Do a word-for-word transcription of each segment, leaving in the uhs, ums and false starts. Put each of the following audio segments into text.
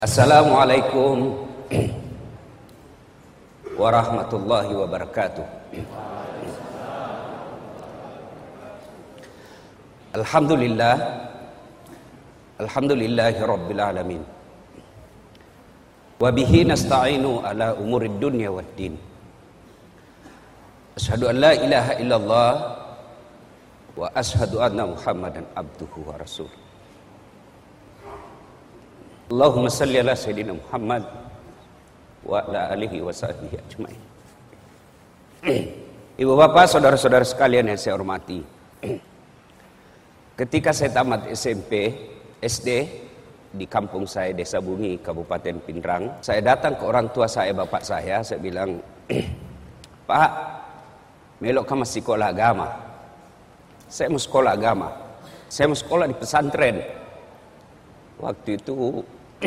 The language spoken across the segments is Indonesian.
Assalamualaikum warahmatullahi wabarakatuh. Alhamdulillah, alhamdulillahi rabbil alamin. Wa bihi nasta'inu ala umurid dunya waddin. Asyhadu an la ilaha illallah wa asyhadu anna Muhammadan abduhu wa rasuluh. Allahumma salli ala sayyidina Muhammad wa ala alihi wa sahbihi ajma'in. Ibu bapak, saudara-saudara sekalian yang saya hormati, ketika saya tamat S M P, S D di kampung saya, Desa Bungi, Kabupaten Pindrang, saya datang ke orang tua saya, bapak saya, saya bilang, Pak, melok kamu sekolah agama. Saya mau sekolah agama. Saya mau sekolah di pesantren. Waktu itu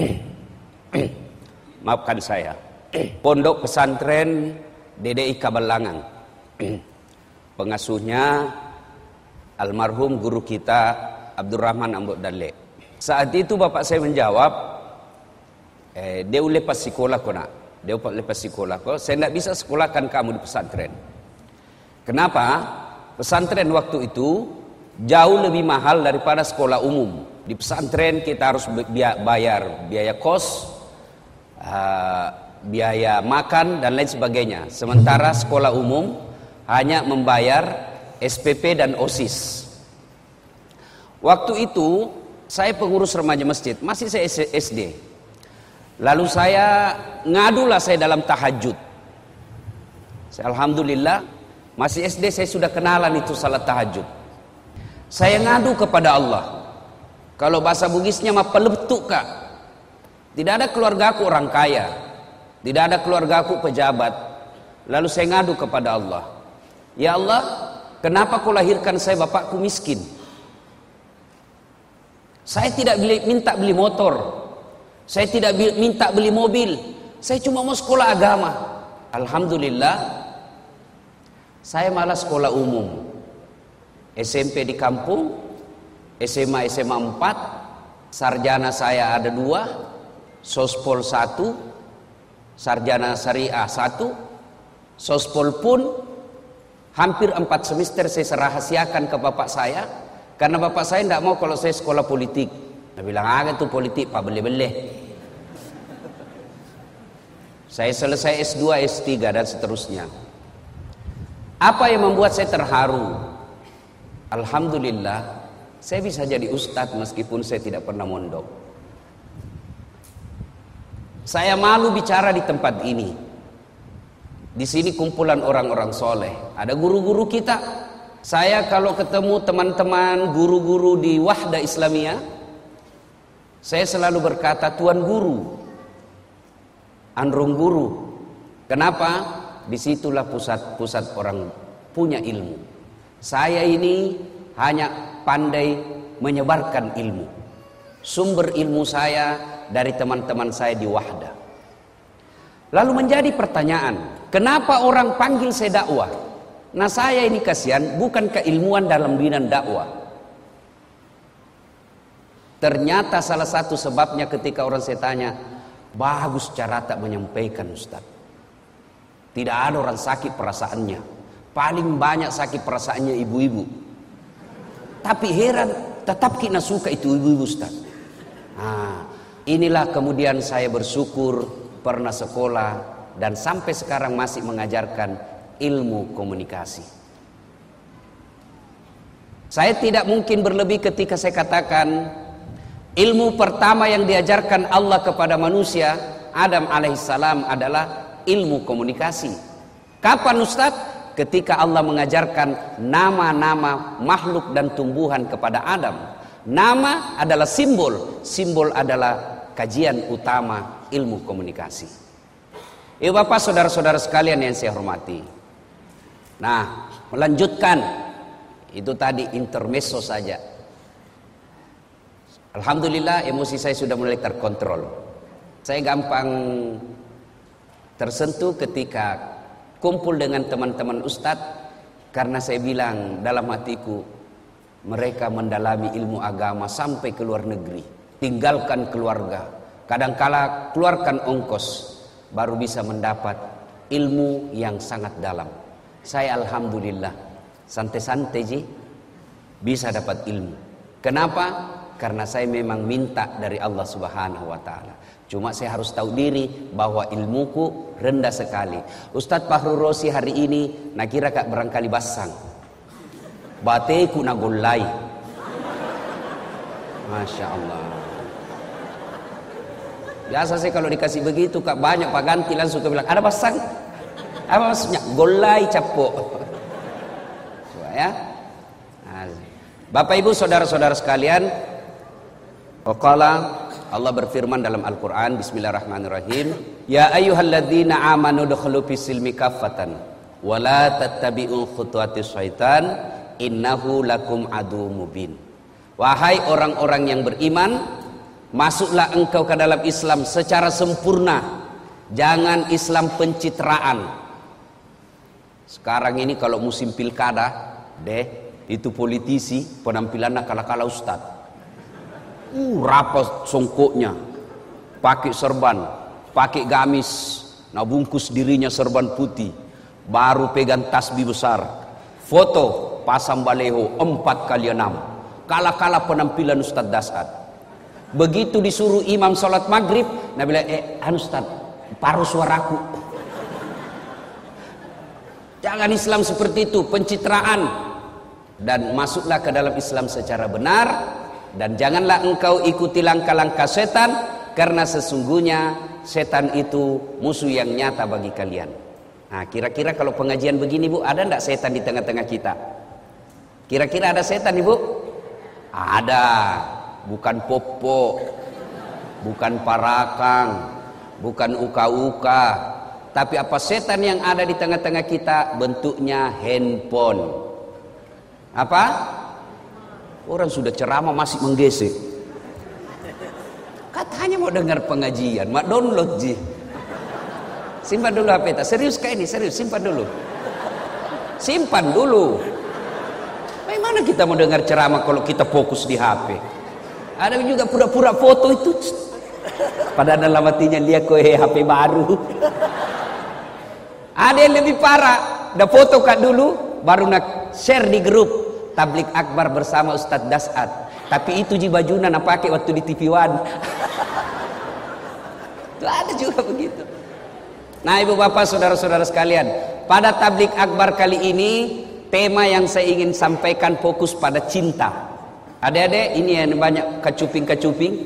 maafkan saya, Pondok Pesantren D D I Kabalangan. Pengasuhnya almarhum guru kita Abdurrahman Ambok Dalle. Saat itu bapak saya menjawab, eh, dia lepas sekolah ko nak, dia lepas sekolah ko, saya tidak bisa sekolahkan kamu di pesantren. Kenapa? Pesantren waktu itu jauh lebih mahal daripada sekolah umum. Di pesantren kita harus bayar biaya kos, uh, biaya makan dan lain sebagainya. Sementara sekolah umum hanya membayar S P P dan OSIS. Waktu itu saya pengurus remaja masjid, masih saya S D. Lalu saya ngadulah saya dalam tahajud. Saya, alhamdulillah masih S D saya sudah kenalan itu salat tahajud. Saya ngadu kepada Allah. Kalau bahasa Bugisnya mah peletuk kak. Tidak ada keluarga aku orang kaya, tidak ada keluarga aku pejabat. Lalu saya ngadu kepada Allah, ya Allah, kenapa kau lahirkan saya bapakku miskin? Saya tidak beli, minta beli motor, saya tidak beli, minta beli mobil, saya cuma mau sekolah agama. Alhamdulillah, saya malah sekolah umum, S M P di kampung, S M A S M A empat, sarjana saya ada dua, sospol satu, sarjana syariah satu, sospol pun hampir empat semester saya serahasiakan ke bapak saya, karena bapak saya tidak mau kalau saya sekolah politik. Dia bilang, ah itu politik pak beli-beli. Saya selesai S dua, S tiga dan seterusnya. Apa yang membuat saya terharu? Alhamdulillah, saya bisa jadi ustadz meskipun saya tidak pernah mondok. Saya malu bicara di tempat ini. Di sini kumpulan orang-orang soleh. Ada guru-guru kita. Saya kalau ketemu teman-teman guru-guru di Wahda Islamiyah, saya selalu berkata Tuan Guru, Andrung Guru. Kenapa? Disitulah pusat-pusat orang punya ilmu. Saya ini hanya pandai menyebarkan ilmu. Sumber ilmu saya dari teman-teman saya di Wahda. Lalu menjadi pertanyaan, kenapa orang panggil saya dakwah? Nah saya ini kasihan, bukan keilmuan dalam bidang dakwah. Ternyata salah satu sebabnya ketika orang saya tanya, bagus cara tak menyampaikan Ustaz. Tidak ada orang sakit perasaannya. Paling banyak sakit perasaannya ibu-ibu. Tapi heran, tetap kita suka itu ibu-ibu Ustaz. Nah, inilah kemudian saya bersyukur pernah sekolah dan sampai sekarang masih mengajarkan ilmu komunikasi. Saya tidak mungkin berlebih ketika saya katakan ilmu pertama yang diajarkan Allah kepada manusia, Adam alaihissalam, adalah ilmu komunikasi. Kapan Ustaz? Ketika Allah mengajarkan nama-nama makhluk dan tumbuhan kepada Adam. Nama adalah simbol, simbol adalah kajian utama ilmu komunikasi. Ibu bapak, saudara-saudara sekalian yang saya hormati. Nah, melanjutkan itu tadi intermezzo saja. Alhamdulillah emosi saya sudah mulai terkontrol. Saya gampang tersentuh ketika kumpul dengan teman-teman ustadz, karena saya bilang dalam hatiku, mereka mendalami ilmu agama sampai ke luar negeri, tinggalkan keluarga, kadangkala keluarkan ongkos baru bisa mendapat ilmu yang sangat dalam. Saya alhamdulillah santai-santai ji bisa dapat ilmu. Kenapa? Karena saya memang minta dari Allah Subhanahu wa taala. Cuma saya harus tahu diri bahwa ilmuku rendah sekali. Ustadz Fahrul Rosi hari ini nak kira kak barangkali basang. Bateku na golai. Masya Allah. Biasa saya kalau dikasih begitu kak banyak pak ganti langsung ke bilang ada basang. Apa maksudnya? Golai capok. Coba ya. Bapak Ibu saudara-saudara sekalian, waqala Allah berfirman dalam Al-Quran, bismillahirrahmanirrahim, ya ayyuhalladzina amanu dukhulu fis-silmi kaffatan wa la tattabi'u khutuwatis syaitan innahu lakum adu mubin. Wahai orang-orang yang beriman, masuklah engkau ke dalam Islam secara sempurna, jangan Islam pencitraan. Sekarang ini kalau musim pilkada deh, itu politisi penampilannya kala-kala ustad. Uh, rapat songkoknya, pakai serban, pakai gamis, nah bungkus dirinya serban putih, baru pegang tasbih besar, foto pasang baleho empat kali enam, kala-kala penampilan Ustadz Dasad. Begitu disuruh imam sholat maghrib, nah bilang, eh anu Ustadz, paruh suaraku. Jangan Islam seperti itu, pencitraan. Dan masuklah ke dalam Islam secara benar, dan janganlah engkau ikuti langkah-langkah setan, karena sesungguhnya setan itu musuh yang nyata bagi kalian. Nah, kira-kira kalau pengajian begini Bu, ada enggak setan di tengah-tengah kita? Kira-kira ada setan Ibu? Ada. Bukan popo, bukan parakang, bukan uka-uka, tapi apa setan yang ada di tengah-tengah kita? Bentuknya handphone. Apa? Orang sudah ceramah masih menggesek. Katanya mau dengar pengajian, mak download ji. Simpan dulu H P. Serius kayak ini, serius simpan dulu. Simpan dulu. Bagaimana kita mau dengar ceramah kalau kita fokus di H P? Ada juga pura-pura foto itu. Padahal dalam hatinya dia kowe H P baru. Ada yang lebih parah, udah foto kak dulu, baru nak share di grup. Tablik akbar bersama Ustadz Dasad. Tapi itu ji bajunya nak pakai waktu di T V One. Itu ada juga begitu. Nah ibu bapak saudara-saudara sekalian, pada tablik akbar kali ini tema yang saya ingin sampaikan fokus pada cinta. Adik-adik ini yang banyak kecuping-kecuping.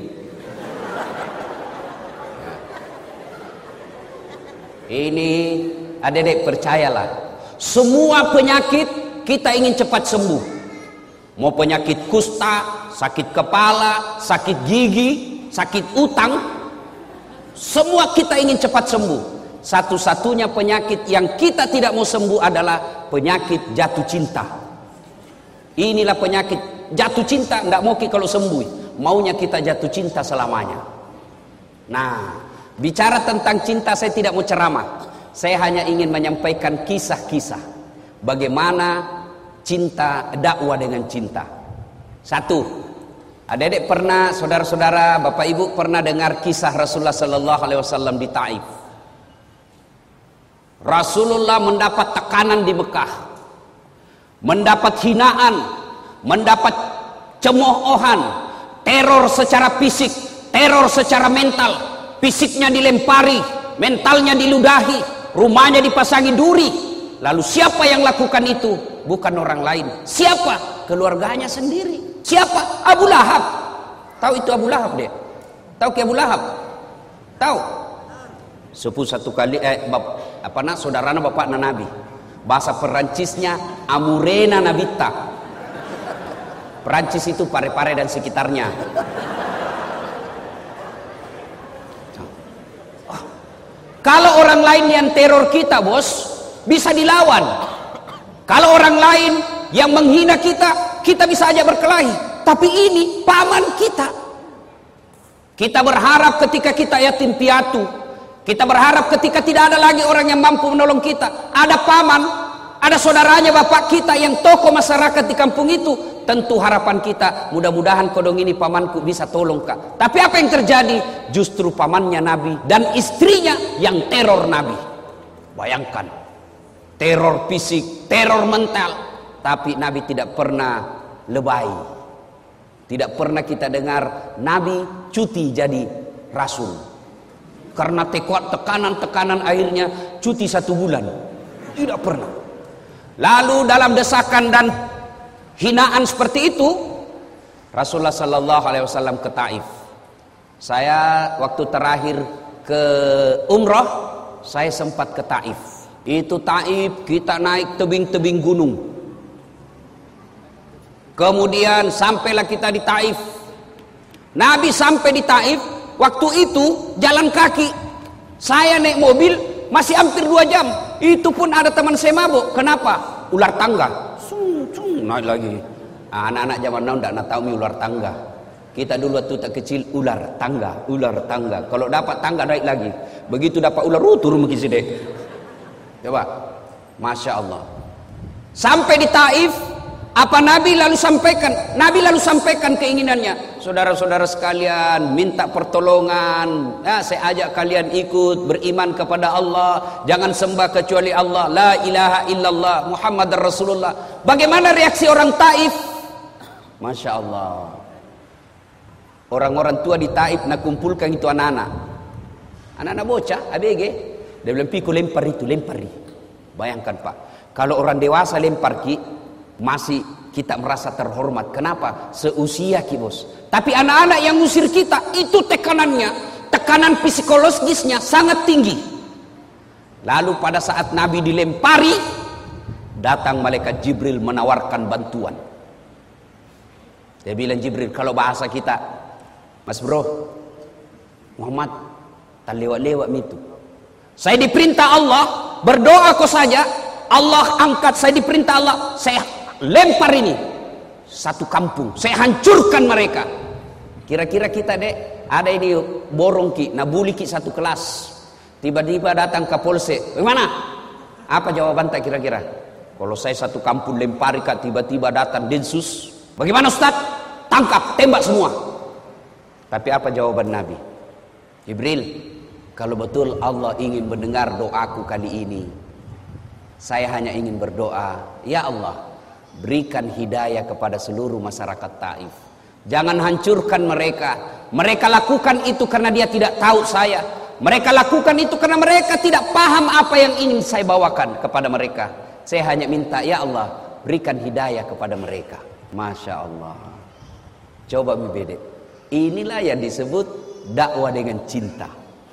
Ini adik-adik percayalah, semua penyakit kita ingin cepat sembuh. Mau penyakit kusta, sakit kepala, sakit gigi, sakit utang, semua kita ingin cepat sembuh. Satu-satunya penyakit yang kita tidak mau sembuh adalah penyakit jatuh cinta. Inilah penyakit jatuh cinta, nggak mau kita kalau sembuh. Maunya kita jatuh cinta selamanya. Nah, bicara tentang cinta saya tidak mau ceramah. Saya hanya ingin menyampaikan kisah-kisah bagaimana cinta, dakwah dengan cinta. Satu, adik-adik pernah, saudara-saudara, bapak ibu pernah dengar kisah Rasulullah Sallallahu Alaihi Wasallam di Taif. Rasulullah mendapat tekanan di Mekah, mendapat hinaan, mendapat cemoohan, teror secara fisik, teror secara mental. Fisiknya dilempari, mentalnya diludahi, rumahnya dipasangi duri. Lalu siapa yang lakukan itu? Bukan orang lain. Siapa? Keluarganya sendiri. Siapa? Abu Lahab. Tahu itu Abu Lahab dia? Tahu ke Abu Lahab? Tahu? Sepuh satu kali eh bap, apa nak saudarana bapakna Nabi. Bahasa Perancisnya Amurena Nabita. Perancis itu Pare-Pare dan sekitarnya. Kalau orang lain yang teror kita, bos, bisa dilawan. Kalau orang lain yang menghina kita, kita bisa aja berkelahi. Tapi ini paman kita. Kita berharap ketika kita yatim piatu, kita berharap ketika tidak ada lagi orang yang mampu menolong kita, ada paman, ada saudaranya bapak kita yang tokoh masyarakat di kampung itu, tentu harapan kita mudah-mudahan kodong ini pamanku bisa tolong kak. Tapi apa yang terjadi? Justru pamannya Nabi dan istrinya yang teror Nabi. Bayangkan, teror fisik, teror mental, tapi Nabi tidak pernah lebay. Tidak pernah kita dengar Nabi cuti jadi rasul. Karena tekanan-tekanan akhirnya cuti satu bulan. Tidak pernah. Lalu dalam desakan dan hinaan seperti itu, Rasulullah Sallallahu Alaihi Wasallam ke Taif. Saya waktu terakhir ke umrah, saya sempat ke Taif. Itu Taif, kita naik tebing-tebing gunung. Kemudian sampailah kita di Taif. Nabi sampai di Taif, waktu itu jalan kaki. Saya naik mobil masih hampir dua jam. Itu pun ada teman saya mabuk. Kenapa? Ular tangga. Sung, sung, naik lagi. Anak-anak zaman now tidak nak tahu mi ular tangga. Kita dulu waktu tak kecil ular tangga, ular tangga. Kalau dapat tangga naik lagi. Begitu dapat ular, uh, turun begitu deh. Coba, masya Allah. Sampai di Taif, apa Nabi lalu sampaikan? Nabi lalu sampaikan keinginannya. Saudara-saudara sekalian, minta pertolongan. Ya, saya ajak kalian ikut beriman kepada Allah. Jangan sembah kecuali Allah. La ilaha illallah Muhammad Rasulullah. Bagaimana reaksi orang Taif? Masya Allah. Orang-orang tua di Taif nak kumpulkan itu anak-anak. Anak-anak bocah, A B G. Dia bilang, "Piku lempar itu, lempari." Bayangkan Pak, kalau orang dewasa lempar ki, masih kita merasa terhormat. Kenapa? Seusia ki bos. Tapi anak-anak yang ngusir kita, itu tekanannya, tekanan psikologisnya sangat tinggi. Lalu pada saat Nabi dilempari, datang malaikat Jibril menawarkan bantuan. Dia bilang, Jibril, kalau bahasa kita, Mas bro, Muhammad, tak lewat-lewat itu. Saya diperintah Allah, berdoa kau saja, Allah angkat, saya diperintah Allah, saya lempar ini satu kampung, saya hancurkan mereka. Kira-kira kita dek, ada ini borong ki, nabuli ki satu kelas, tiba-tiba datang ke polsek, bagaimana? Apa jawaban tak kira-kira? Kalau saya satu kampung lempari kak, tiba-tiba datang Densus, bagaimana Ustaz? Tangkap, tembak semua. Tapi apa jawaban Nabi? Jibril, kalau betul Allah ingin mendengar doaku kali ini, saya hanya ingin berdoa, ya Allah, berikan hidayah kepada seluruh masyarakat Taif. Jangan hancurkan mereka. Mereka lakukan itu karena dia tidak tahu saya. Mereka lakukan itu karena mereka tidak paham apa yang ingin saya bawakan kepada mereka. Saya hanya minta, ya Allah, berikan hidayah kepada mereka. Masya Allah. Coba membeda. Inilah yang disebut dakwah dengan cinta.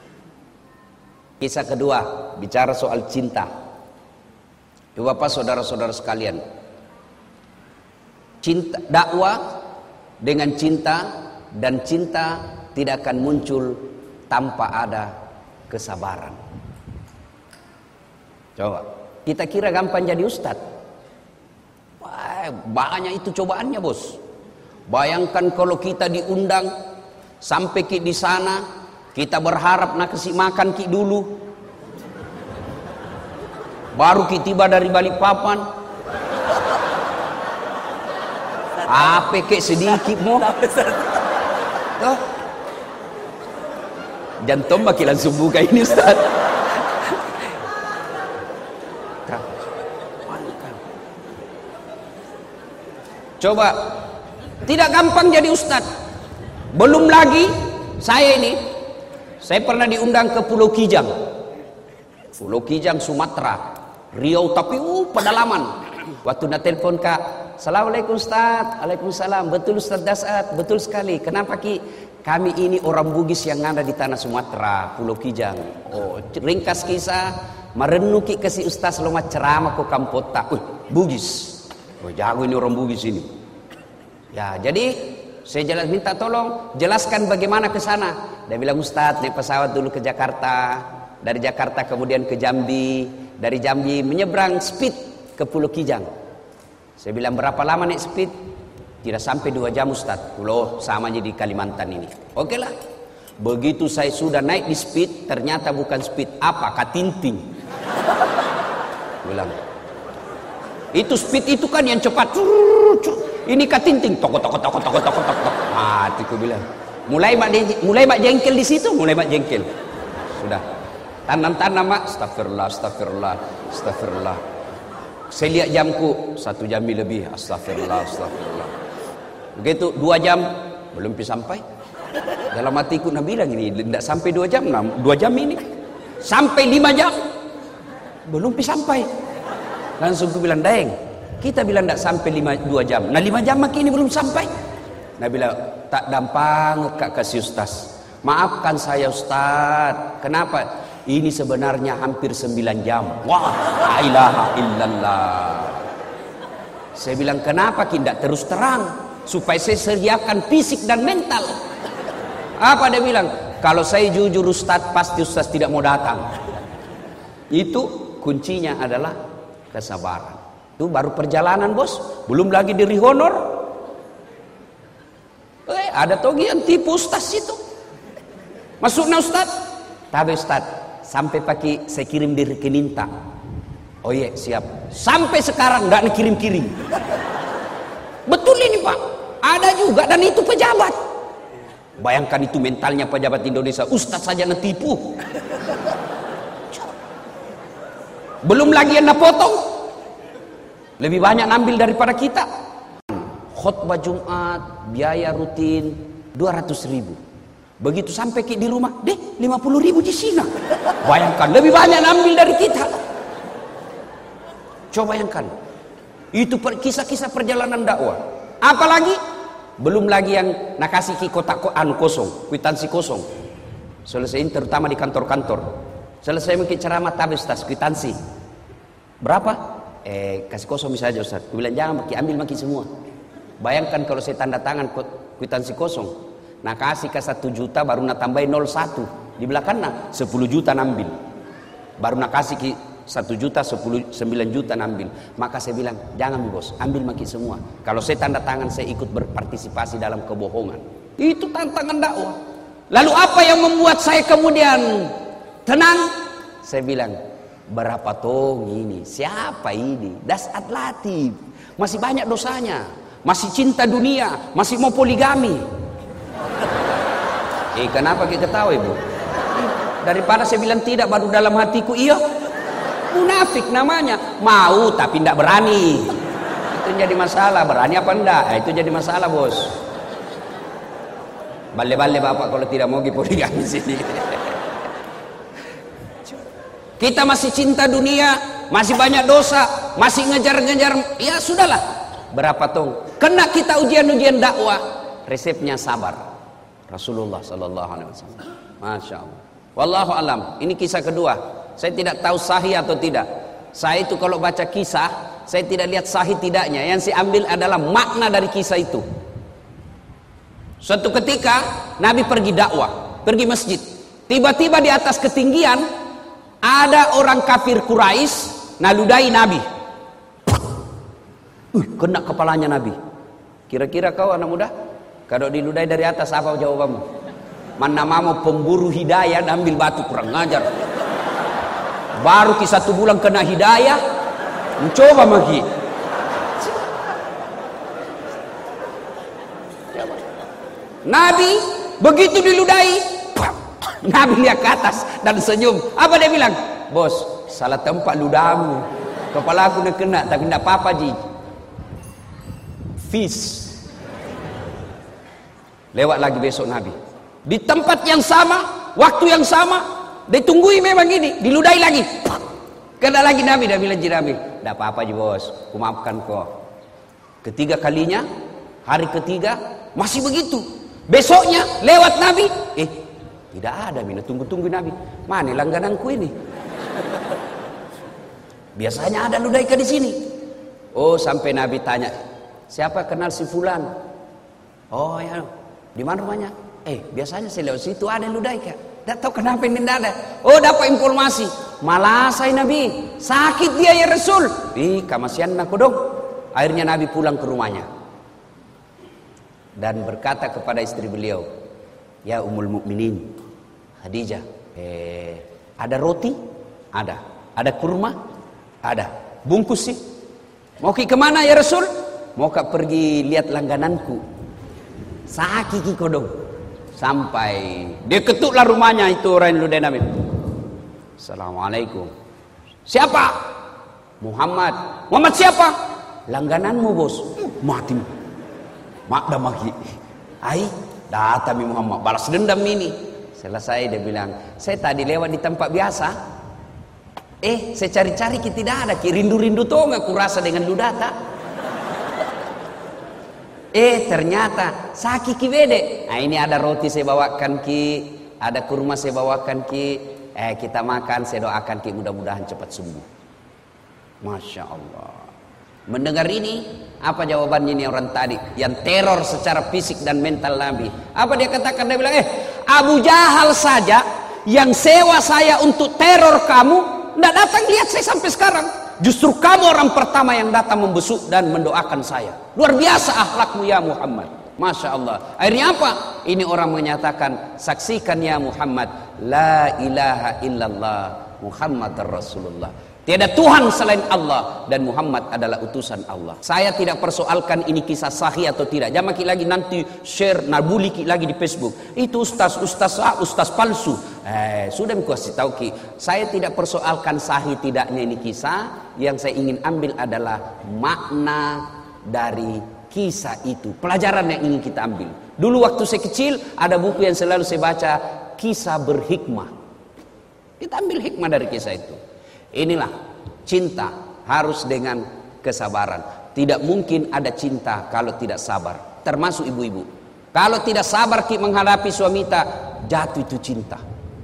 Kisah kedua, bicara soal cinta. Coba Bapak saudara-saudara sekalian, cinta, dakwah dengan cinta, dan cinta tidak akan muncul tanpa ada kesabaran. Coba, kita kira gampang jadi ustad. Wah, banyak itu cobaannya bos. Bayangkan kalau kita diundang sampai ki di sana, kita berharap nak kasih makan ki dulu. Baru ki tiba dari Balikpapan. Apa kek sedikit mau? Oh. Jantung makin langsung buka ini Ustaz. Coba, tidak gampang jadi Ustaz. Belum lagi saya ini, saya pernah diundang ke Pulau Kijang. Pulau Kijang Sumatera, Riau, tapi uh pedalaman. Waktu nak telepon kak, Assalamualaikum Ustaz. Waalaikumsalam. Betul Ustaz Dasat, betul sekali. Kenapa Ki? Kami ini orang Bugis yang ada di tanah Sumatera, Pulau Kijang. Oh, ringkas kisah, merenung Ki kasih Ustaz loma ceramah ke Kampota. Uh, Bugis. Oh, jago ini orang Bugis ini. Ya, jadi saya jelas minta tolong jelaskan bagaimana ke sana. Dia bilang, Ustaz, naik pesawat dulu ke Jakarta, dari Jakarta kemudian ke Jambi, dari Jambi menyeberang speed ke Pulau Kijang. Saya bilang, berapa lama naik speed? Tidak sampai dua jam Ustaz. Pulau sama aja di Kalimantan ini. Oke lah. Begitu saya sudah naik di speed, ternyata bukan speed, apa? Katinting. Bilang, itu speed itu kan yang cepat. Ini katinting, toko toko toko toko toko toko. Mati ku bilang. Mulai mak mulai mak jengkel di situ, mulai mak jengkel. Sudah. Tanam-tanam mak, astagfirullah, astagfirullah, astagfirullah. Saya lihat jamku, satu jam lebih, astagfirullah, astagfirullah. Begitu dua jam, belum sampai. Dalam hatiku Nabi bilang ini, tidak sampai dua jam, dua jam ini. Sampai lima jam, belum sampai. Langsung aku bilang, Daeng, kita bilang tidak sampai lima, dua jam. Nah lima jam makin ini belum sampai. Nabi bilang, tak dampang kak kasih Ustaz. Maafkan saya Ustaz. Kenapa? Ini sebenarnya hampir sembilan jam. Wah, la ilaha illallah. Saya bilang, kenapa tidak terus terang? Supaya saya sediakan fisik dan mental. Apa dia bilang? Kalau saya jujur Ustaz, pasti Ustaz tidak mau datang. Itu kuncinya adalah kesabaran. Itu baru perjalanan bos. Belum lagi diri honor. Eh, ada togi yang tipu Ustaz itu. Masuknya Ustaz. Tapi Ustaz, sampai pagi saya kirim di rekening tak. Oh iya siap. Sampai sekarang nggak dikirim-kirim. Betul ini Pak. Ada juga dan itu pejabat. Bayangkan itu mentalnya pejabat Indonesia. Ustaz saja netipu. Belum lagi yang potong. Lebih banyak ngambil daripada kita. Khutbah Jumat, biaya rutin dua ratus ribu. Begitu sampai di rumah, deh lima puluh ribu di sini. Bayangkan, lebih banyak ngambil dari kita. Coba bayangkan. Itu kisah-kisah perjalanan dakwah. Apalagi, belum lagi yang nak kasih ki kotak anu kosong, kwitansi kosong. Selesai terutama di kantor-kantor. Selesai mungkin ceramah tabis tas kwitansi. Berapa? Eh kasih kosong saja Ustaz. Aku bilang jangan maki, ambil maki semua. Bayangkan kalau saya tanda tangan kwitansi kosong. Nah kasih ke satu juta baru nak tambahin nol satu. Di belakangnya sepuluh juta nambil. Baru nak kasih ki satu juta sepuluh sembilan juta nambil. Maka saya bilang jangan bos, ambil maki semua. Kalau saya tanda tangan saya ikut berpartisipasi dalam kebohongan. Itu tantangan dakwah. Lalu apa yang membuat saya kemudian tenang? Saya bilang berapa tong ini? Siapa ini? Dasat Latif. Masih banyak dosanya. Masih cinta dunia, masih mau poligami. Eh kenapa kita ketawa ibu? Daripada saya bilang tidak baru dalam hatiku iya. Munafik namanya. Mau tapi tidak berani. Itu jadi masalah. Berani apa enggak? Nah, itu jadi masalah bos. Bale-bale bapak kalau tidak mau poligami sini. Kita masih cinta dunia, masih banyak dosa, masih ngejar-ngejar. Ya sudahlah. Berapa tong? Kena kita ujian-ujian dakwah. Resepnya sabar. Rasulullah sallallahu alaihi wasallam. Masya Allah. Wallahu alam. Ini kisah kedua. Saya tidak tahu sahih atau tidak. Saya itu kalau baca kisah, saya tidak lihat sahih tidaknya. Yang saya ambil adalah makna dari kisah itu. Suatu ketika Nabi pergi dakwah, pergi masjid. Tiba-tiba di atas ketinggian ada orang kafir Quraisy naludai Nabi. Uh, kena kepalanya Nabi. Kira-kira kau anak muda, kalau diludai dari atas apa jawabanmu? Mana mau pemburu hidayah ambil batu, kurang ngajar. Baru kisah satu bulan kena hidayah, mencoba lagi. Nabi begitu diludai, Nabi lihat ke atas dan senyum. Apa dia bilang? Bos, salah tempat ludahmu. Kepala aku nak kena, tapi tidak apa-apa ji. Fis. Lewat lagi besok Nabi. Di tempat yang sama, waktu yang sama, ditunggui memang ini, diludai lagi. Kena lagi Nabi, dah bilang ji Nabi, tidak apa-apa ji bos, aku maafkan kau. Ketiga kalinya, hari ketiga masih begitu. Besoknya lewat Nabi, eh tidak ada, mina tunggu-tunggu Nabi. Mana langgananku ini? Biasanya ada ludaika di sini. Oh, sampai Nabi tanya, siapa kenal si fulan? Oh ya, di mana rumahnya? Eh, biasanya saya lewat situ ada ludaika. Tidak tahu kenapa ini tidak ada. Oh, dapat informasi. Malah saya Nabi, sakit dia ya Rasul. Ih, kamasian aku dong. Akhirnya Nabi pulang ke rumahnya dan berkata kepada istri beliau, ya Ummul Mukminin Khadijah, eh, ada roti? Ada. Ada kurma? Ada. Bungkus sih. Mau ke kemana ya Rasul? mau kak pergi lihat langgananku. Sakiki kodong. Sampai dia ketuklah rumahnya itu orang yang ludah Nabi. Assalamualaikum. Siapa? Muhammad. Muhammad siapa? Langgananmu bos. Mati. Mak dah maki. Ai, datang Muhammad balas dendam ini. Selesai dia bilang, saya tadi lewat di tempat biasa. Eh, saya cari-cari kita tidak ada. Ki rindu-rindu tuh nggak kurasa dengan lu data. Eh, ternyata sakiki bede. Nah, ini ada roti saya bawakan ki, ada kurma saya bawakan ki. Eh, kita makan, saya doakan ki mudah-mudahan cepat sembuh. Masya Allah. Mendengar ini, apa jawabannya ini orang tadi yang teror secara fisik dan mental Nabi? Apa dia katakan? Dia bilang, eh Abu Jahal saja yang sewa saya untuk teror kamu, tidak datang lihat saya sampai sekarang. Justru kamu orang pertama yang datang membesuk dan mendoakan saya. Luar biasa akhlakmu ya Muhammad. Masya Allah. Akhirnya apa? Ini orang menyatakan, saksikan ya Muhammad, la ilaha illallah Muhammad Rasulullah. Tiada Tuhan selain Allah dan Muhammad adalah utusan Allah. Saya tidak persoalkan ini kisah sahih atau tidak. Jangan lagi nanti share nabuli lagi di Facebook. Itu ustaz, ustaz ah, ustaz palsu. Eh, sudah aku kasih tahu ki. Saya tidak persoalkan sahih tidaknya ini kisah. Yang saya ingin ambil adalah makna dari kisah itu. Pelajaran yang ingin kita ambil. Dulu waktu saya kecil ada buku yang selalu saya baca, kisah berhikmah. Kita ambil hikmah dari kisah itu. Inilah cinta harus dengan kesabaran. Tidak mungkin ada cinta kalau tidak sabar. Termasuk ibu-ibu. Kalau tidak sabar ki menghadapi suami kita, jatuh itu cinta.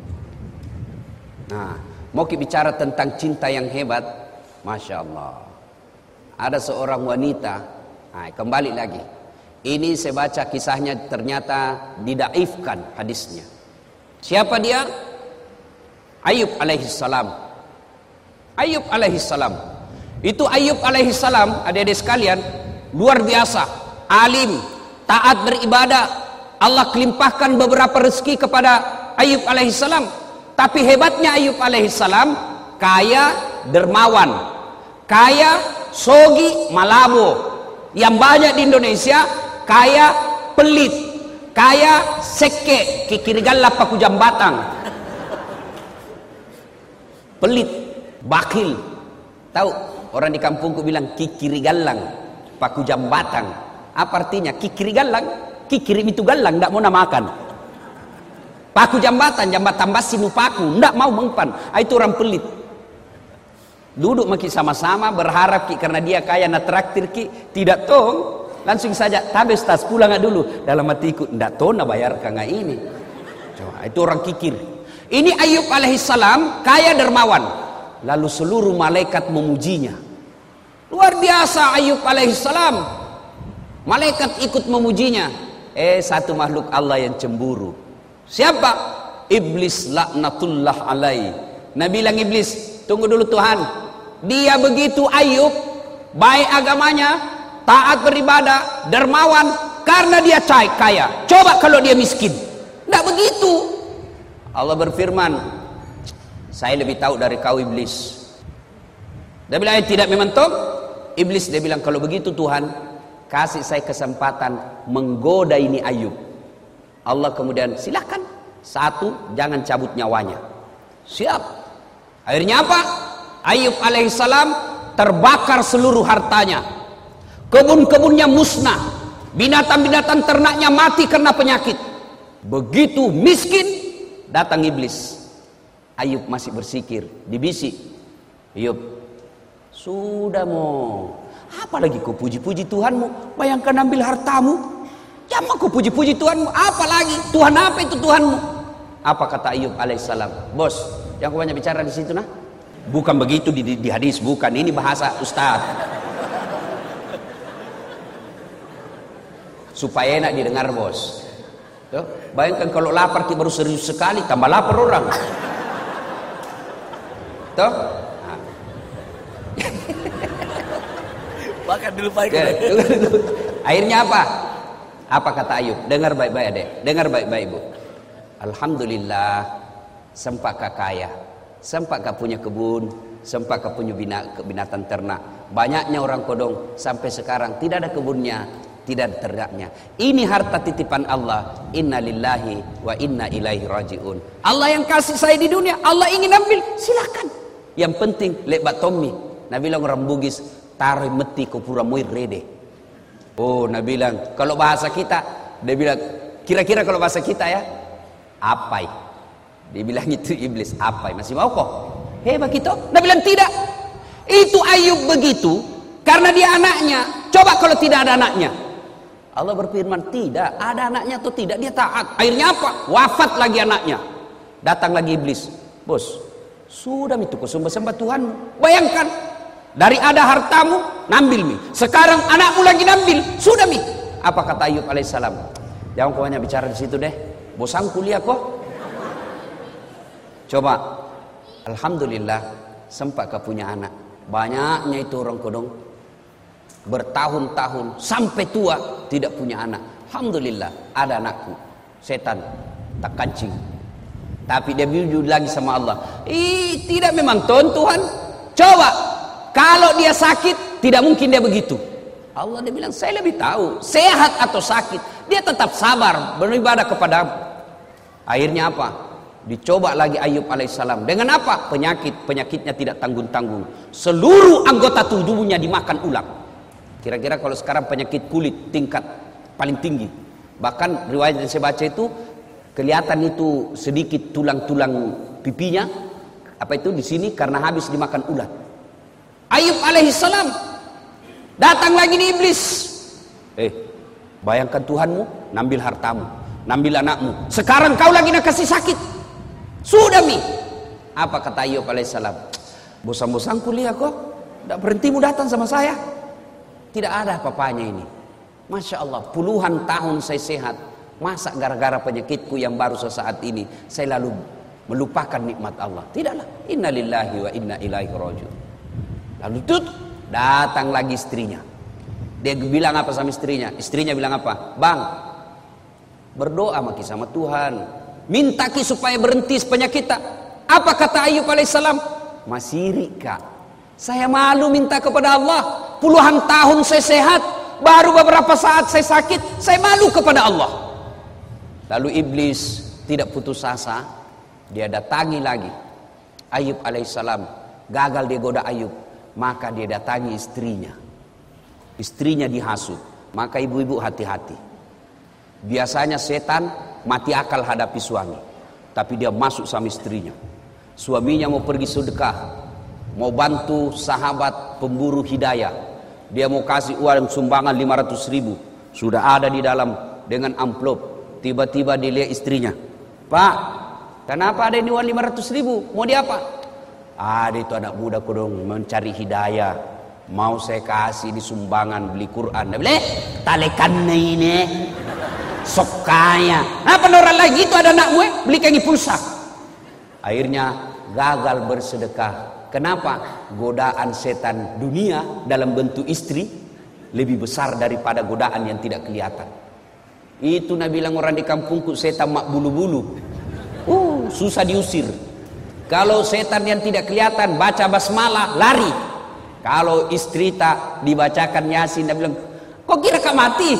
Nah, mau kita bicara tentang cinta yang hebat, masya Allah. Ada seorang wanita. Nah, kembali lagi. Ini saya baca kisahnya ternyata didaifkan hadisnya. Siapa dia? Ayub alaihissalam. Ayub alaihissalam. Itu Ayub alaihissalam, adik-adik sekalian, luar biasa, alim, taat beribadah. Allah kelimpahkan beberapa rezeki kepada Ayub alaihissalam. Tapi hebatnya Ayub alaihissalam, kaya dermawan, kaya sogi malabo. Yang banyak di Indonesia, kaya pelit, kaya seke, kikirigalla paku jambatang. Pelit, bakil. Tahu orang di kampungku bilang kikiri galang paku jambatang. Apa artinya kikiri galang? Kikiri itu galang, tidak mau makan. Paku jambatan, jambatan basi nupaku, tidak mau mempan. Itu orang pelit. Duduk maki sama-sama berharap ki karena dia kaya na traktir ki, tidak tong. Langsung saja tabes tas pulang dulu. Dalam hatiku tidak tong na bayar kanga ini. Coba, itu orang kikir. Ini Ayub alaihissalam kaya dermawan. Lalu seluruh malaikat memujinya. Luar biasa Ayub alaihissalam. Malaikat ikut memujinya. Eh, satu makhluk Allah yang cemburu. Siapa? Iblis laknatullah alaihi. Nabi bilang Iblis, tunggu dulu Tuhan. Dia begitu Ayub, baik agamanya, taat beribadah, dermawan, karena dia kaya. Coba kalau dia miskin. Tidak begitu. Allah berfirman, saya lebih tahu dari kau Iblis. Dia bilang, tidak memang toh? Iblis dia bilang, kalau begitu Tuhan, kasih saya kesempatan menggoda ini Ayub. Allah kemudian, silakan. Satu, jangan cabut nyawanya. Siap. Akhirnya apa? Ayub alaihissalam terbakar seluruh hartanya. Kebun-kebunnya musnah. Binatang-binatang ternaknya mati karena penyakit. Begitu miskin, datang Iblis. Ayub masih bersikir, dibisik. Ayub, sudah mau, apalagi kau puji-puji Tuhanmu? Bayangkan ambil hartamu, jangan kau puji-puji Tuhanmu. Apalagi Tuhan apa itu Tuhanmu? Apa kata Ayub alaihissalam? Bos, jangan kau banyak bicara di situ nah. Bukan begitu di, di, di hadis, bukan. Ini bahasa Ustaz. Supaya enak didengar bos. Tuh, bayangkan kalau lapar kita baru serius sekali, tambah lapar orang. Tuh. Nah. Bahkan dilupakan. Akhirnya apa? Apa kata Ayub? Dengar baik-baik adek. Dengar baik-baik ibu. Alhamdulillah, sempat kaya, sempat kau punya kebun, sempat kau punya binatang ternak. Banyaknya orang kodong sampai sekarang tidak ada kebunnya, tidak ada ternaknya. Ini harta titipan Allah. Inna lillahi wa inna ilaihi rajiun. Allah yang kasih saya di dunia, Allah ingin ambil, silakan. Yang penting lebat Tommy. Nabi bilang orang Bugis, taruh meti ko pura muir rede. Oh, Nabi bilang kalau bahasa kita, dia bilang kira-kira kalau bahasa kita ya, apai. Dia bilang itu iblis, apai. Masih mau kok? Hebat gitu. Nabi bilang tidak. Itu Ayub begitu karena dia anaknya. Coba kalau tidak ada anaknya. Allah berfirman tidak ada anaknya atau tidak, dia taat. Akhirnya apa? Wafat lagi anaknya. Datang lagi iblis. Bos, sudah itu kau sembah-sembah Tuhanmu. Bayangkan, dari ada hartamu nambil mi. Sekarang anakmu lagi nambil. Sudah mi. Apa kata Ayub alaihissalam? Jangan kau banyak bicara di situ deh. Bosan kuliah kok. Coba, alhamdulillah sempat kau punya anak. Banyaknya itu orang kodong bertahun-tahun sampai tua tidak punya anak. Alhamdulillah ada anakku. Setan tak kancing. Tapi dia jujur lagi sama Allah. Ih, tidak memang Tuhan Tuhan. Coba kalau dia sakit tidak mungkin dia begitu. Allah dia bilang saya lebih tahu sehat atau sakit. Dia tetap sabar beribadah kepada. Akhirnya apa? Dicoba lagi Ayub alaihissalam. Dengan apa? Penyakit. Penyakitnya tidak tanggung-tanggung. Seluruh anggota tubuhnya dimakan ulang. Kira-kira kalau sekarang penyakit kulit tingkat paling tinggi. Bahkan riwayat yang saya baca itu kelihatan itu sedikit tulang-tulang pipinya. Apa itu di sini karena habis dimakan ulat. Ayub alaihissalam datang lagi di iblis. Eh, bayangkan Tuhanmu nambil hartamu, nambil anakmu. Sekarang kau lagi nak kasih sakit. Sudah mi. Apa kata Ayub alaihissalam? Bosan-bosan kuliah kok. Tidak berhentimu datang sama saya. Tidak ada apa-apanya ini. Masya Allah, puluhan tahun saya sehat. Masa gara-gara penyakitku yang baru sesaat ini saya lalu melupakan nikmat Allah? Tidaklah. Inna lillahi wa inna ilaihi rajiun. Lalu tut, datang lagi istrinya. Dia bilang apa sama istrinya? Istrinya bilang apa? Bang, berdoa maki sama Tuhan. Minta ki supaya berhenti penyakit kita. Apa kata Ayub alaihissalam? Masih kak, saya malu minta kepada Allah. Puluhan tahun saya sehat, baru beberapa saat saya sakit, saya malu kepada Allah. Lalu iblis tidak putus asa, dia datangi lagi Ayub alaihissalam. Gagal dia goda Ayub, maka dia datangi istrinya. Istrinya dihasut. Maka ibu-ibu hati-hati. Biasanya setan mati akal hadapi suami, tapi dia masuk sama istrinya. Suaminya mau pergi sedekah, mau bantu sahabat pemburu hidayah, dia mau kasih uang sumbangan lima ratus ribu, sudah ada di dalam dengan amplop. Tiba-tiba dilihat istrinya, Pak, kenapa ada ini uang lima ratus ribu? Mau dia apa? Ada itu anak muda kodong mencari hidayah, mau saya kasih di sumbangan beli Quran. Dia bilang, talekan ini sok kaya. Apa orang lagi itu ada anak gue beli kayak pulsa. Akhirnya gagal bersedekah. Kenapa? Godaan setan dunia dalam bentuk istri lebih besar daripada godaan yang tidak kelihatan. Itu Nabi bilang orang di kampungku setan mak bulu-bulu. Uh, susah diusir. Kalau setan yang tidak kelihatan baca basmalah lari. Kalau istri tak dibacakan Yasin, dia bilang, kok kira kak mati?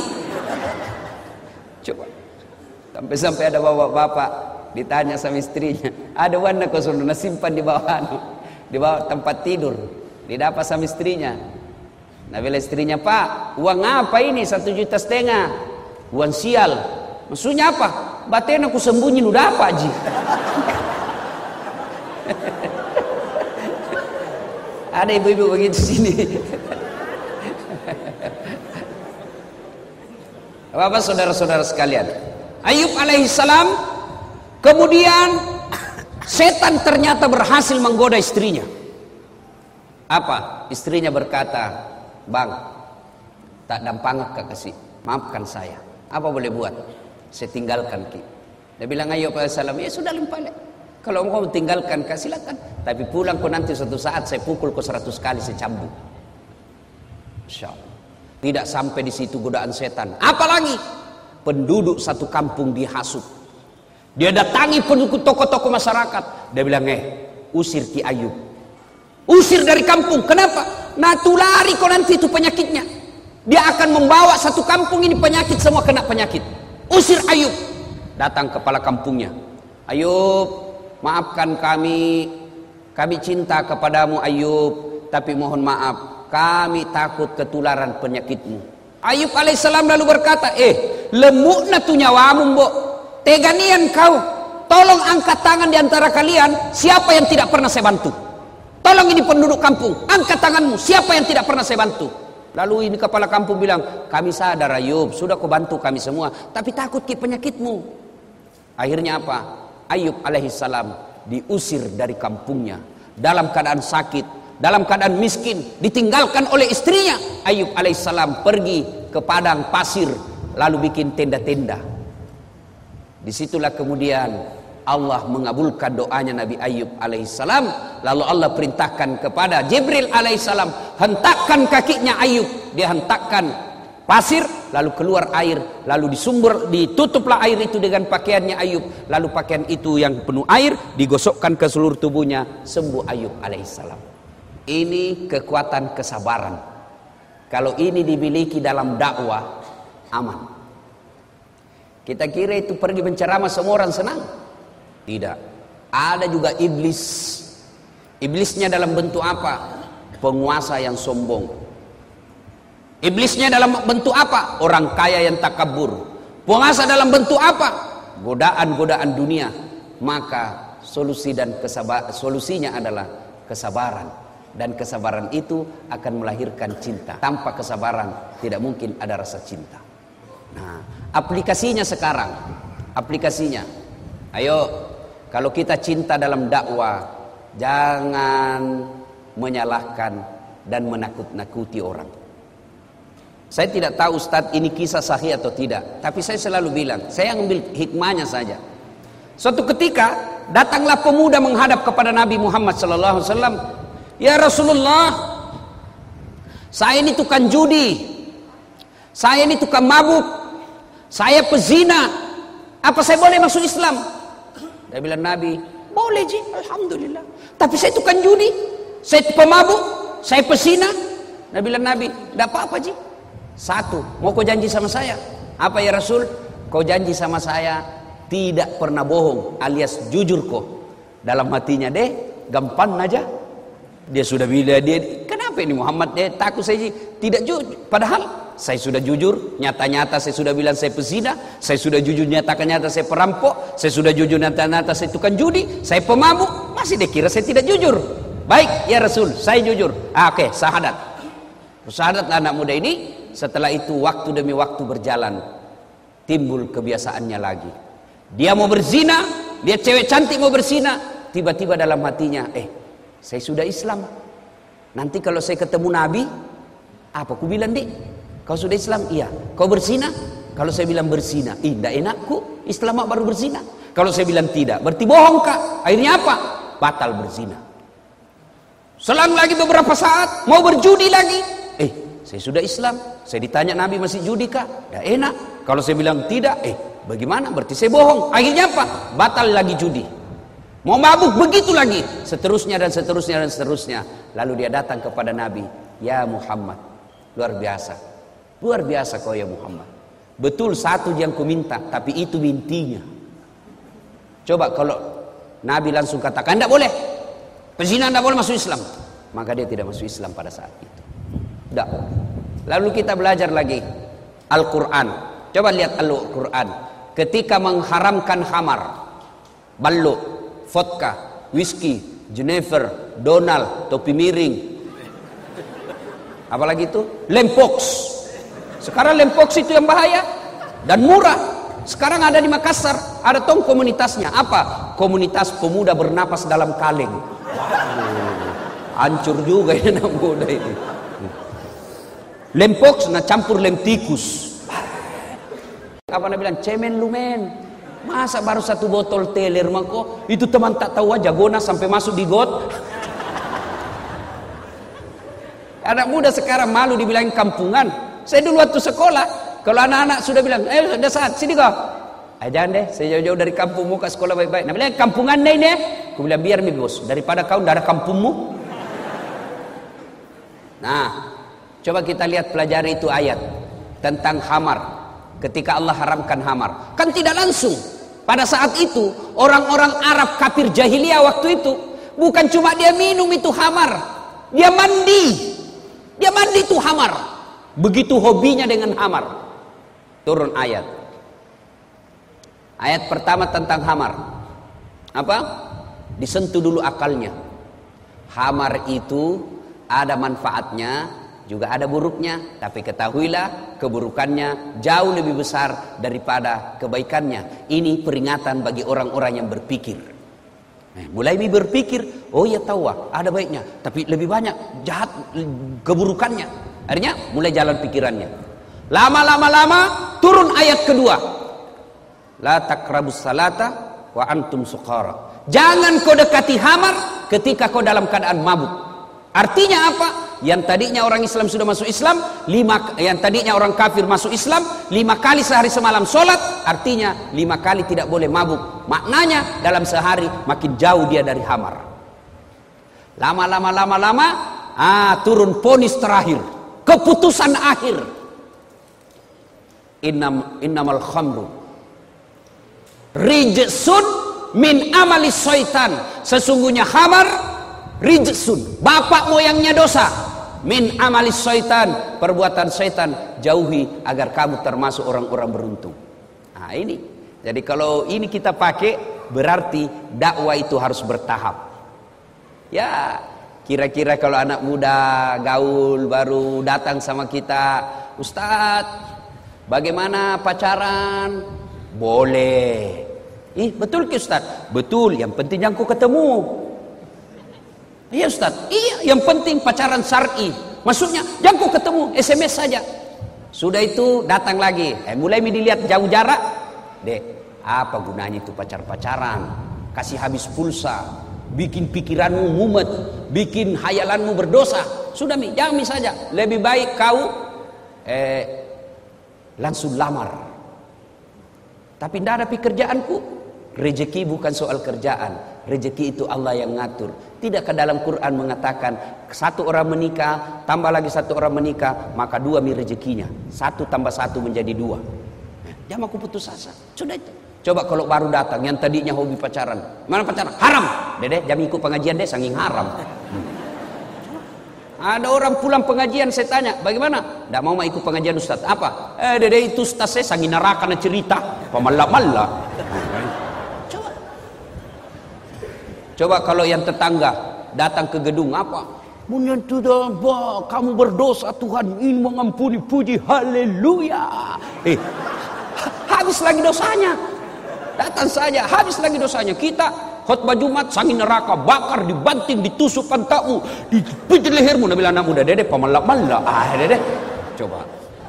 Coba. Sampai-sampai ada bapak-bapak ditanya sama istrinya, ada warna kau suruh simpan di bawah di bawah tempat tidur. Didapat sama istrinya. Nah, bila istrinya, Pak, uang apa ini? Satu juta setengah. Uang sial. Maksudnya apa? Batin aku sembunyi udah apa Ji? Ada ibu-ibu begitu sini. Bapak saudara-saudara sekalian, Ayub alaihissalam kemudian setan ternyata berhasil menggoda istrinya. Apa? Istrinya berkata, Bang, tak dampangak kak kasih, maafkan saya. Apa boleh buat? Saya tinggalkan ki. Dia bilang Ayub alaihissalam, ya sudah limpah. Kalau engkau tinggalkan kak silakan. Tapi pulang kau nanti suatu saat saya pukul kau seratus kali saya cambuk. Insya Allah. Tidak sampai di situ godaan setan. Apalagi penduduk satu kampung dihasut. Dia datangi penduduk tokoh-tokoh masyarakat. Dia bilang, eh, usir Ki Ayub. Usir dari kampung. Kenapa? nah tulari kau nanti itu penyakitnya. Dia akan membawa satu kampung ini penyakit, semua kena penyakit. Usir Ayub. Datang kepala kampungnya. Ayub, maafkan kami. Kami cinta kepadamu Ayub, tapi mohon maaf, kami takut ketularan penyakitmu. Ayub alaihissalam lalu berkata, eh, lemukna tu nyawamu, mbok. Teganian kau. Tolong angkat tangan di antara kalian, siapa yang tidak pernah saya bantu? Tolong ini penduduk kampung, angkat tanganmu, siapa yang tidak pernah saya bantu? Lalu ini kepala kampung bilang, kami sadar Ayub, sudah kau bantu kami semua, tapi takut ke penyakitmu. Akhirnya apa? Ayub alaihissalam diusir dari kampungnya, dalam keadaan sakit, dalam keadaan miskin, ditinggalkan oleh istrinya. Ayub alaihissalam pergi ke padang pasir, lalu bikin tenda-tenda. Disitulah kemudian Allah mengabulkan doanya Nabi Ayub alaihissalam. Lalu Allah perintahkan kepada Jibril alaihissalam, hentakkan kakinya Ayub. Dia hentakkan pasir, lalu keluar air, lalu disumber, ditutuplah air itu dengan pakaiannya Ayub. Lalu pakaian itu yang penuh air digosokkan ke seluruh tubuhnya, sembuh Ayub alaihissalam. Ini kekuatan kesabaran. Kalau ini dimiliki dalam dakwah, aman. Kita kira itu pergi menceramah semua orang senang. Tidak. Ada juga iblis. Iblisnya dalam bentuk apa? Penguasa yang sombong. Iblisnya dalam bentuk apa? Orang kaya yang takabur. Penguasa dalam bentuk apa? Godaan-godaan dunia. Maka solusi dan kesabar, solusinya adalah kesabaran. Dan kesabaran itu akan melahirkan cinta. Tanpa kesabaran tidak mungkin ada rasa cinta. Nah, aplikasinya sekarang. Aplikasinya. Ayo, kalau kita cinta dalam dakwah, jangan menyalahkan dan menakut-nakuti orang. Saya tidak tahu Ustadz ini kisah sahih atau tidak, tapi saya selalu bilang, saya ambil hikmahnya saja. Suatu ketika datanglah pemuda menghadap kepada Nabi Muhammad sallallahu alaihi wasallam, "Ya Rasulullah, saya ini tukang judi, saya ini tukang mabuk, saya pezina, apa saya boleh masuk Islam?" Dia bilang, Nabi, boleh ji, alhamdulillah. Tapi saya tukang judi, saya pemabuk, saya pesina. Dia bilang, Nabi, tidak apa-apa ji. Satu, mau kau janji sama saya? Apa ya Rasul? Kau janji sama saya tidak pernah bohong, alias jujur kau. Dalam hatinya deh, gampang aja. Dia sudah bilang, dia kenapa ini Muhammad dia takut saya ji? Tidak jujur. Padahal saya sudah jujur, nyata-nyata saya sudah bilang saya pezina, saya sudah jujur nyatakan nyata saya perampok, saya sudah jujur nyata-nyata saya tukang judi, saya pemabuk, masih dia kira saya tidak jujur. Baik ya Rasul, saya jujur. Ah, oke, okay, syahadat. Syahadatlah anak muda ini. Setelah itu waktu demi waktu berjalan, timbul kebiasaannya lagi. Dia mau berzina, dia cewek cantik mau berzina, tiba-tiba dalam hatinya, eh, saya sudah Islam. Nanti kalau saya ketemu Nabi, apa ku bilang dik? Kau sudah Islam? Iya. Kau berzina? Kalau saya bilang berzina, ih, tidak enakku. Islam baru berzina. Kalau saya bilang tidak, berarti bohong kak. Akhirnya apa? Batal berzina. Selang lagi beberapa saat, mau berjudi lagi. Eh, saya sudah Islam. Saya ditanya Nabi masih judi kak? Tidak enak. Kalau saya bilang tidak, eh, bagaimana? Berarti saya bohong. Akhirnya apa? Batal lagi judi. Mau mabuk begitu lagi. Seterusnya dan seterusnya dan seterusnya. Lalu dia datang kepada Nabi. Ya Muhammad, luar biasa. Luar biasa kau ya Muhammad. Betul satu yang ku minta, tapi itu intinya. Coba kalau Nabi langsung katakan tidak boleh, pezina tidak boleh masuk Islam, maka dia tidak masuk Islam pada saat itu. Tidak. Lalu kita belajar lagi Al-Quran. Coba lihat Al-Quran. Ketika mengharamkan khamar, ballo, vodka, whisky, Jennifer, Donald, topi miring, apalagi itu lempox. Sekarang lempox itu yang bahaya dan murah. Sekarang ada di Makassar, ada tong komunitasnya. Apa? Komunitas pemuda bernapas dalam kaleng. Waduh, hancur juga ya anak muda ini. Lempox, nah campur lem tikus. Apa nak bilang? Cemen lumen. Masa baru satu botol teler mako? Itu teman tak tahu aja gona sampai masuk di got. Anak muda sekarang malu dibilang kampungan. Saya dulu waktu sekolah, kalau anak-anak sudah bilang, eh sudah saat sini kau. Ah, jangan deh, saya jauh-jauh dari kampung mau ke sekolah baik-baik. Nah, bilang kampungan deh ini. Aku bilang biar mi bos, daripada kau tidak ada kampungmu. Nah, coba kita lihat, pelajari itu ayat tentang khamar. Ketika Allah haramkan khamar, kan tidak langsung. Pada saat itu orang-orang Arab kafir jahiliyah waktu itu bukan cuma dia minum itu khamar, dia mandi. Dia mandi itu khamar. Begitu hobinya dengan khamar. Turun ayat. Ayat pertama tentang khamar. Apa? Disentuh dulu akalnya. Khamar itu ada manfaatnya, juga ada buruknya, tapi ketahuilah keburukannya jauh lebih besar daripada kebaikannya. Ini peringatan bagi orang-orang yang berpikir. Nah, mulai berpikir, oh ya tahu ada baiknya, tapi lebih banyak jahat keburukannya. Akhirnya mulai jalan pikirannya. Lama-lama lama turun ayat kedua. La taqrabus salata wa antum suqara. Jangan kau dekati khamar ketika kau dalam keadaan mabuk. Artinya apa? Yang tadinya orang Islam sudah masuk Islam, lima, yang tadinya orang kafir masuk Islam, lima kali sehari semalam sholat, artinya lima kali tidak boleh mabuk. Maknanya dalam sehari makin jauh dia dari khamar. Lama-lama lama-lama, ah turun ponis terakhir, keputusan akhir. Innam innamal khamru rijsun min amali syaitan. Sesungguhnya khamar rijsun, bapak moyangnya dosa, min amalis syaitan, perbuatan syaitan, jauhi agar kamu termasuk orang-orang beruntung. Nah ini, jadi kalau ini kita pakai, berarti dakwah itu harus bertahap. Ya kira-kira kalau anak muda gaul baru datang sama kita, Ustadz bagaimana pacaran? Boleh. Ih betul ke Ustadz? Betul, yang penting jangan kau ketemu. Iya Ustaz, iya yang penting pacaran syar'i. Maksudnya jangan kau ketemu, S M S saja. Sudah itu datang lagi, eh, mulai dilihat jauh jarak. Dek, apa gunanya itu pacar-pacaran? Kasih habis pulsa, bikin pikiranmu mumet, bikin hayalanmu berdosa. Sudah mi, jangan mi saja. Lebih baik kau eh, langsung lamar. Tapi tidak ada pekerjaanku. Rezeki bukan soal kerjaan, rezeki itu Allah yang ngatur. Tidakkah dalam Quran mengatakan satu orang menikah tambah lagi satu orang menikah maka dua mi rezekinya, satu tambah satu menjadi dua. Jangan aku putus asa. Sudah itu. Coba kalau baru datang yang tadinya hobi pacaran, mana pacaran? Haram. Dede, jangan ikut pengajian deh, saking haram. Hmm. Ada orang pulang pengajian, saya tanya, bagaimana? Tidak mau ikut pengajian Ustaz. Apa? Eh dede itu Ustaz saya saking neraka na cerita, pemala-mala. Coba kalau yang tetangga datang ke gedung apa? Menyentuh doa, kamu berdosa Tuhan ini mengampuni, puji haleluya. Eh, habis lagi dosanya. Datang saja, habis lagi dosanya. Kita khutbah Jumat sangi neraka, bakar, dibanting, ditusuk pantatmu, dipijit lehermu. Nabi anak muda, dede pamalak-malak. Ah, dede. Coba.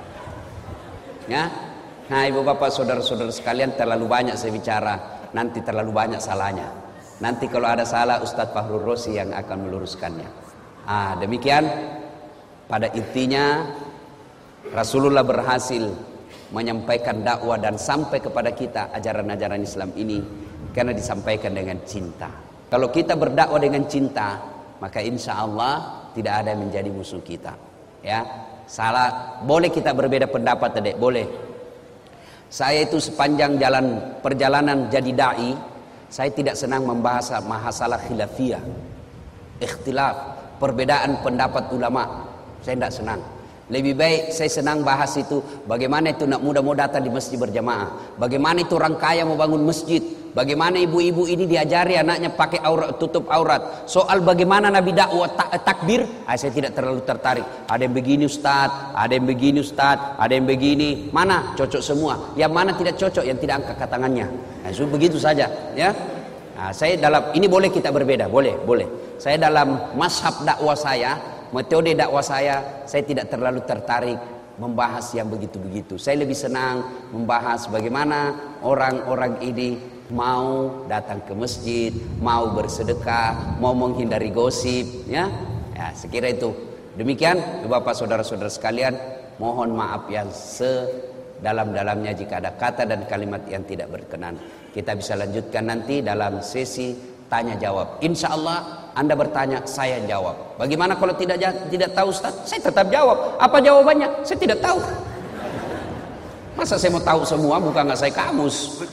Ya. Nah, ibu bapak saudara-saudara sekalian, terlalu banyak saya bicara, nanti terlalu banyak salahnya. Nanti kalau ada salah Ustadz Fahrul Rosi yang akan meluruskannya. Ah, demikian pada intinya Rasulullah berhasil menyampaikan dakwah dan sampai kepada kita ajaran-ajaran Islam ini karena disampaikan dengan cinta. Kalau kita berdakwah dengan cinta, maka insya Allah tidak ada yang menjadi musuh kita. Ya, salah boleh kita berbeda pendapat, Dek, boleh. Saya itu sepanjang jalan perjalanan jadi dai, saya tidak senang membahas masalah khilafiyah, ikhtilaf, perbedaan pendapat ulama. Saya tidak senang. Lebih baik saya senang bahas itu bagaimana itu nak muda mau datang di masjid berjamaah, bagaimana itu orang kaya mau bangun masjid, bagaimana ibu-ibu ini diajari anaknya pakai aurat, tutup aurat. Soal bagaimana Nabi dakwah takbir, ah, saya tidak terlalu tertarik. Ada yang begini Ustaz, ada yang begini Ustaz, ada yang begini. Mana cocok semua? Yang mana tidak cocok? Yang tidak angkat tangannya. Nah, so, begitu saja, ya. Nah, saya dalam ini boleh kita berbeda, boleh, boleh. Saya dalam mazhab dakwah saya, metode dakwah saya, saya tidak terlalu tertarik membahas yang begitu-begitu. Saya lebih senang membahas bagaimana orang-orang ini mau datang ke masjid, mau bersedekah, mau menghindari gosip, ya. Ya, sekira itu. Demikian, Bapak saudara-saudara sekalian, mohon maaf yang sedalam-dalamnya jika ada kata dan kalimat yang tidak berkenan. Kita bisa lanjutkan nanti dalam sesi tanya jawab. Insya Allah Anda bertanya, saya jawab. Bagaimana kalau tidak tidak tahu Ustaz? Saya tetap jawab. Apa jawabannya? Saya tidak tahu. Masa saya mau tahu semua, bukan nggak saya kamus.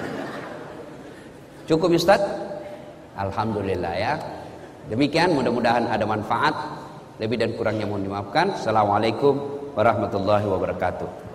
Cukup Ustaz? Alhamdulillah ya. Demikian, mudah-mudahan ada manfaat. Lebih dan kurangnya mohon dimaafkan. Assalamualaikum warahmatullahi wabarakatuh.